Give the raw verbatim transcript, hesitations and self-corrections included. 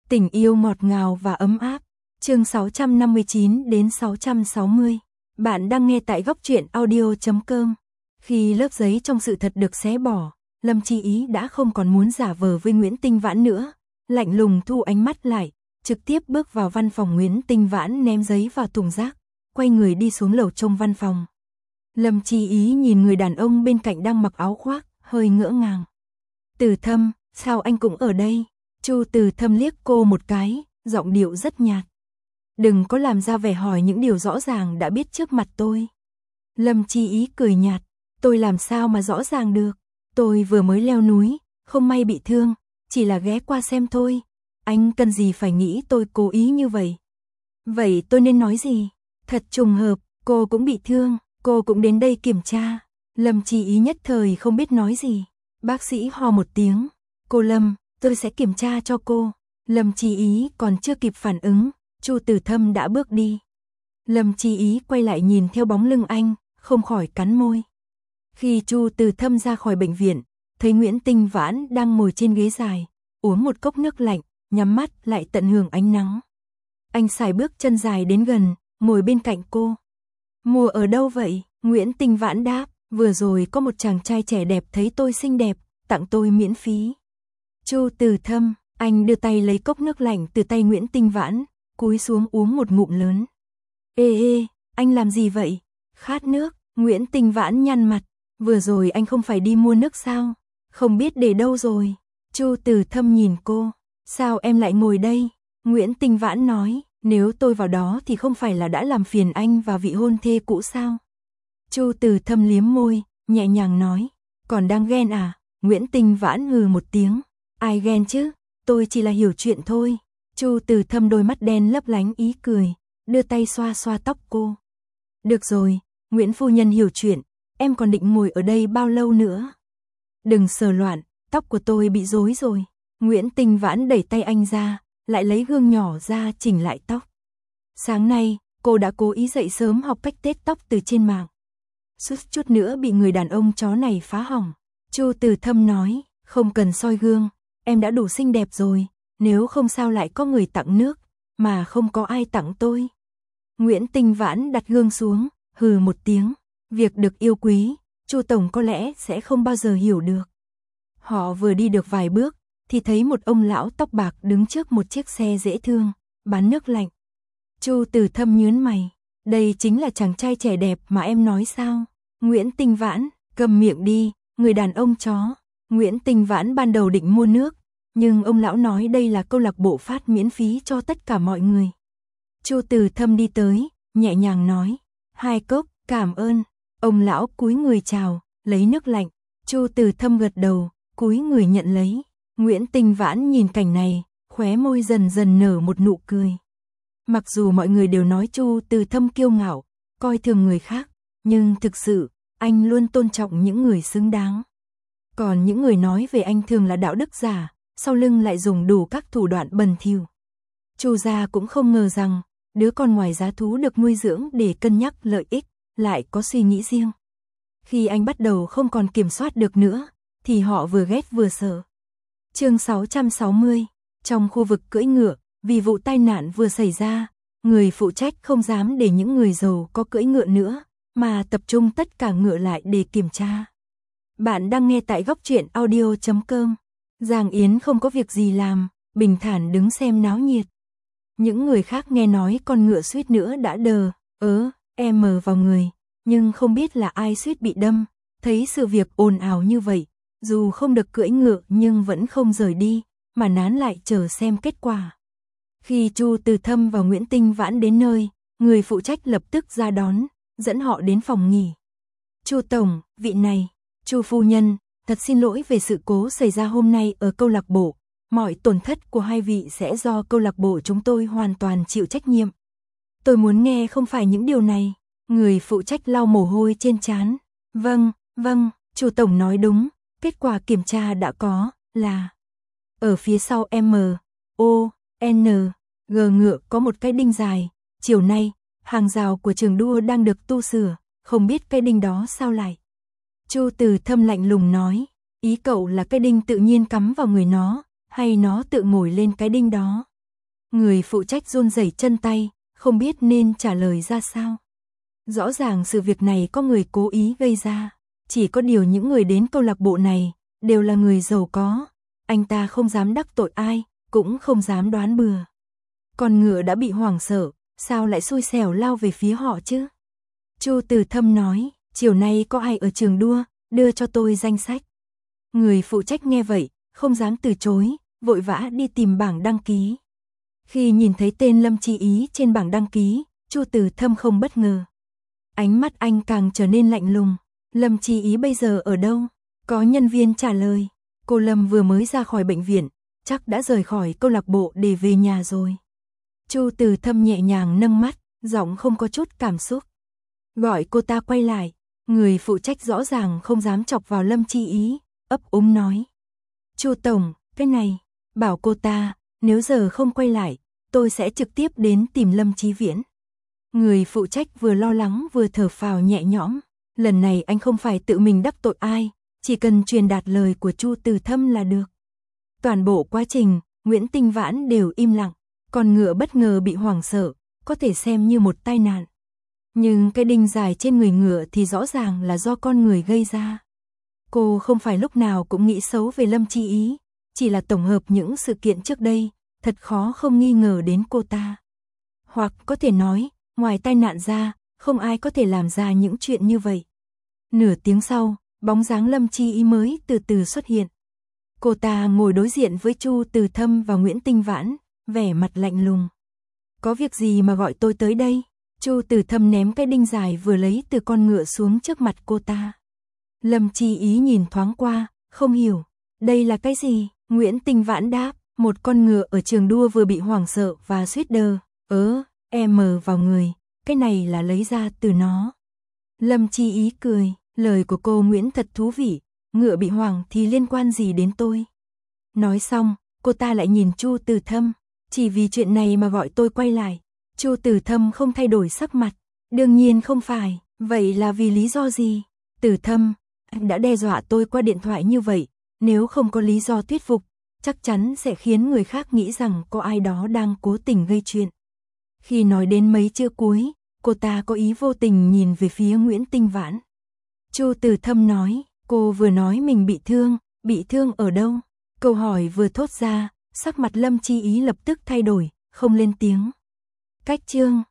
Tình yêu ngọt ngào và ấm áp. Chương sáu trăm năm mươi chín đến sáu trăm sáu mươi. Bạn đang nghe tại góc truyện audio chấm com. Khi lớp giấy trong sự thật được xé bỏ, Lâm Chi Ý đã không còn muốn giả vờ với Nguyễn Tinh Vãn nữa, lạnh lùng thu ánh mắt lại, trực tiếp bước vào văn phòng. Nguyễn Tinh Vãn ném giấy vào thùng rác, quay người đi xuống lầu trong văn phòng. Lâm Chi Ý nhìn người đàn ông bên cạnh đang mặc áo khoác, hơi ngỡ ngàng. Từ Thâm, sao anh cũng ở đây? Chu Từ Thâm liếc cô một cái, giọng điệu rất nhạt. Đừng có làm ra vẻ hỏi những điều rõ ràng đã biết trước mặt tôi. Lâm Chi Ý cười nhạt, tôi làm sao mà rõ ràng được? Tôi vừa mới leo núi, không may bị thương, chỉ là ghé qua xem thôi. Anh cần gì phải nghĩ tôi cố ý như vậy? Vậy tôi nên nói gì? Thật trùng hợp, cô cũng bị thương, cô cũng đến đây kiểm tra. Lâm Chi Ý nhất thời không biết nói gì. Bác sĩ ho một tiếng, cô Lâm, tôi sẽ kiểm tra cho cô. Lâm Chi Ý còn chưa kịp phản ứng, Chu Từ Thâm đã bước đi. Lâm Chi Ý quay lại nhìn theo bóng lưng anh, không khỏi cắn môi. Khi Chu Từ Thâm ra khỏi bệnh viện, thấy Nguyễn Tinh Vãn đang ngồi trên ghế dài, uống một cốc nước lạnh, nhắm mắt lại tận hưởng ánh nắng. Anh sải bước chân dài đến gần, ngồi bên cạnh cô. Mua ở đâu vậy? Nguyễn Tinh Vãn đáp, vừa rồi có một chàng trai trẻ đẹp thấy tôi xinh đẹp, tặng tôi miễn phí. Chu Từ Thâm, anh đưa tay lấy cốc nước lạnh từ tay Nguyễn Tinh Vãn, cúi xuống uống một ngụm lớn. Ê ê, anh làm gì vậy? Khát nước. Nguyễn Tinh Vãn nhăn mặt, vừa rồi anh không phải đi mua nước sao? Không biết để đâu rồi. Chu Từ Thâm nhìn cô, sao em lại ngồi đây? Nguyễn Tinh Vãn nói, nếu tôi vào đó thì không phải là đã làm phiền anh và vị hôn thê cũ sao? Chu Từ Thâm liếm môi, nhẹ nhàng nói, còn đang ghen à? Nguyễn Tinh Vãn hừ một tiếng, ai ghen chứ, tôi chỉ là hiểu chuyện thôi. Chu Từ Thâm đôi mắt đen lấp lánh ý cười, đưa tay xoa xoa tóc cô. Được rồi, Nguyễn phu nhân hiểu chuyện, em còn định ngồi ở đây bao lâu nữa? Đừng sờ loạn, tóc của tôi bị rối rồi. Nguyễn Tinh Vãn đẩy tay anh ra, lại lấy gương nhỏ ra chỉnh lại tóc. Sáng nay, cô đã cố ý dậy sớm học cách tết tóc từ trên mạng. Suýt chút nữa bị người đàn ông chó này phá hỏng. Chu Từ Thâm nói, không cần soi gương, em đã đủ xinh đẹp rồi, nếu không sao lại có người tặng nước, mà không có ai tặng tôi. Nguyễn Tinh Vãn đặt gương xuống, hừ một tiếng, việc được yêu quý, Chu tổng có lẽ sẽ không bao giờ hiểu được. Họ vừa đi được vài bước, thì thấy một ông lão tóc bạc đứng trước một chiếc xe dễ thương, bán nước lạnh. Chu Từ Thâm nhướng mày, đây chính là chàng trai trẻ đẹp mà em nói sao? Nguyễn Tinh Vãn, cầm miệng đi, người đàn ông chó. Nguyễn Tinh Vãn ban đầu định mua nước, nhưng ông lão nói đây là câu lạc bộ phát miễn phí cho tất cả mọi người. Chu Từ Thâm đi tới, nhẹ nhàng nói, hai cốc, cảm ơn. Ông lão cúi người chào, lấy nước lạnh. Chu Từ Thâm gật đầu, cúi người nhận lấy. Nguyễn Tinh Vãn nhìn cảnh này, khóe môi dần dần nở một nụ cười. Mặc dù mọi người đều nói Chu Từ Thâm kiêu ngạo, coi thường người khác, nhưng thực sự, anh luôn tôn trọng những người xứng đáng. Còn những người nói về anh thường là đạo đức giả, sau lưng lại dùng đủ các thủ đoạn bẩn thỉu. Chu gia cũng không ngờ rằng, đứa con ngoài giá thú được nuôi dưỡng để cân nhắc lợi ích, lại có suy nghĩ riêng. Khi anh bắt đầu không còn kiểm soát được nữa, thì họ vừa ghét vừa sợ. Chương sáu trăm sáu mươi, trong khu vực cưỡi ngựa, vì vụ tai nạn vừa xảy ra, người phụ trách không dám để những người giàu có cưỡi ngựa nữa, mà tập trung tất cả ngựa lại để kiểm tra. Bạn đang nghe tại góc truyện audio chấm com. Giang Yến không có việc gì làm, bình thản đứng xem náo nhiệt. Những người khác nghe nói con ngựa suýt nữa đã đờ, ớ, em mờ vào người, nhưng không biết là ai suýt bị đâm. Thấy sự việc ồn ào như vậy, dù không được cưỡi ngựa nhưng vẫn không rời đi, mà nán lại chờ xem kết quả. Khi Chu Từ Thâm và Nguyễn Tinh Vãn đến nơi, người phụ trách lập tức ra đón, dẫn họ đến phòng nghỉ. Chu tổng, vị này, Chu phu nhân, thật xin lỗi về sự cố xảy ra hôm nay ở câu lạc bộ. Mọi tổn thất của hai vị sẽ do câu lạc bộ chúng tôi hoàn toàn chịu trách nhiệm. Tôi muốn nghe không phải những điều này. Người phụ trách lau mồ hôi trên trán. Vâng, vâng, Chu tổng nói đúng. Kết quả kiểm tra đã có, là ở phía sau M, O, N, G ngựa có một cái đinh dài. Chiều nay, hàng rào của trường đua đang được tu sửa, không biết cái đinh đó sao lại. Chu Từ Thâm lạnh lùng nói, ý cậu là cái đinh tự nhiên cắm vào người nó, hay nó tự ngồi lên cái đinh đó? Người phụ trách run rẩy chân tay, không biết nên trả lời ra sao. Rõ ràng sự việc này có người cố ý gây ra, chỉ có điều những người đến câu lạc bộ này đều là người giàu có, anh ta không dám đắc tội ai, cũng không dám đoán bừa. Con ngựa đã bị hoảng sợ, sao lại xui xẻo lao về phía họ chứ? Chu Từ Thâm nói, chiều nay có ai ở trường đua, đưa cho tôi danh sách. Người phụ trách nghe vậy, không dám từ chối, vội vã đi tìm bảng đăng ký. Khi nhìn thấy tên Lâm Chi Ý trên bảng đăng ký, Chu Từ Thâm không bất ngờ. Ánh mắt anh càng trở nên lạnh lùng. Lâm Chi Ý bây giờ ở đâu? Có nhân viên trả lời, cô Lâm vừa mới ra khỏi bệnh viện, chắc đã rời khỏi câu lạc bộ để về nhà rồi. Chu Từ Thâm nhẹ nhàng nâng mắt, giọng không có chút cảm xúc. Gọi cô ta quay lại, người phụ trách rõ ràng không dám chọc vào Lâm Chi Ý, ấp úng nói. Chu tổng, cái này, bảo cô ta, nếu giờ không quay lại, tôi sẽ trực tiếp đến tìm Lâm Chí Viễn. Người phụ trách vừa lo lắng vừa thở phào nhẹ nhõm, lần này anh không phải tự mình đắc tội ai, chỉ cần truyền đạt lời của Chu Từ Thâm là được. Toàn bộ quá trình, Nguyễn Tinh Vãn đều im lặng, con ngựa bất ngờ bị hoảng sợ, có thể xem như một tai nạn. Nhưng cái đinh dài trên người ngựa thì rõ ràng là do con người gây ra. Cô không phải lúc nào cũng nghĩ xấu về Lâm Chi Ý, chỉ là tổng hợp những sự kiện trước đây, thật khó không nghi ngờ đến cô ta. Hoặc có thể nói, ngoài tai nạn ra, không ai có thể làm ra những chuyện như vậy. Nửa tiếng sau, bóng dáng Lâm Chi Ý mới từ từ xuất hiện. Cô ta ngồi đối diện với Chu Từ Thâm và Nguyễn Tinh Vãn, vẻ mặt lạnh lùng. Có việc gì mà gọi tôi tới đây? Chu Từ Thâm ném cái đinh dài vừa lấy từ con ngựa xuống trước mặt cô ta. Lâm Chi Ý nhìn thoáng qua, không hiểu. Đây là cái gì? Nguyễn Tinh Vãn đáp, một con ngựa ở trường đua vừa bị hoảng sợ và suýt đờ, ớ, em vào người, cái này là lấy ra từ nó. Lâm Chi Ý cười, lời của cô Nguyễn thật thú vị, ngựa bị hoảng thì liên quan gì đến tôi? Nói xong, cô ta lại nhìn Chu Từ Thâm, chỉ vì chuyện này mà gọi tôi quay lại. Chu Từ Thâm không thay đổi sắc mặt, đương nhiên không phải, vậy là vì lý do gì? Từ Thâm, anh đã đe dọa tôi qua điện thoại như vậy, nếu không có lý do thuyết phục, chắc chắn sẽ khiến người khác nghĩ rằng có ai đó đang cố tình gây chuyện. Khi nói đến mấy chữ cuối, cô ta có ý vô tình nhìn về phía Nguyễn Tinh Vãn. Chu Từ Thâm nói, cô vừa nói mình bị thương, bị thương ở đâu? Câu hỏi vừa thốt ra, sắc mặt Lâm Chi Ý lập tức thay đổi, không lên tiếng. Cách chương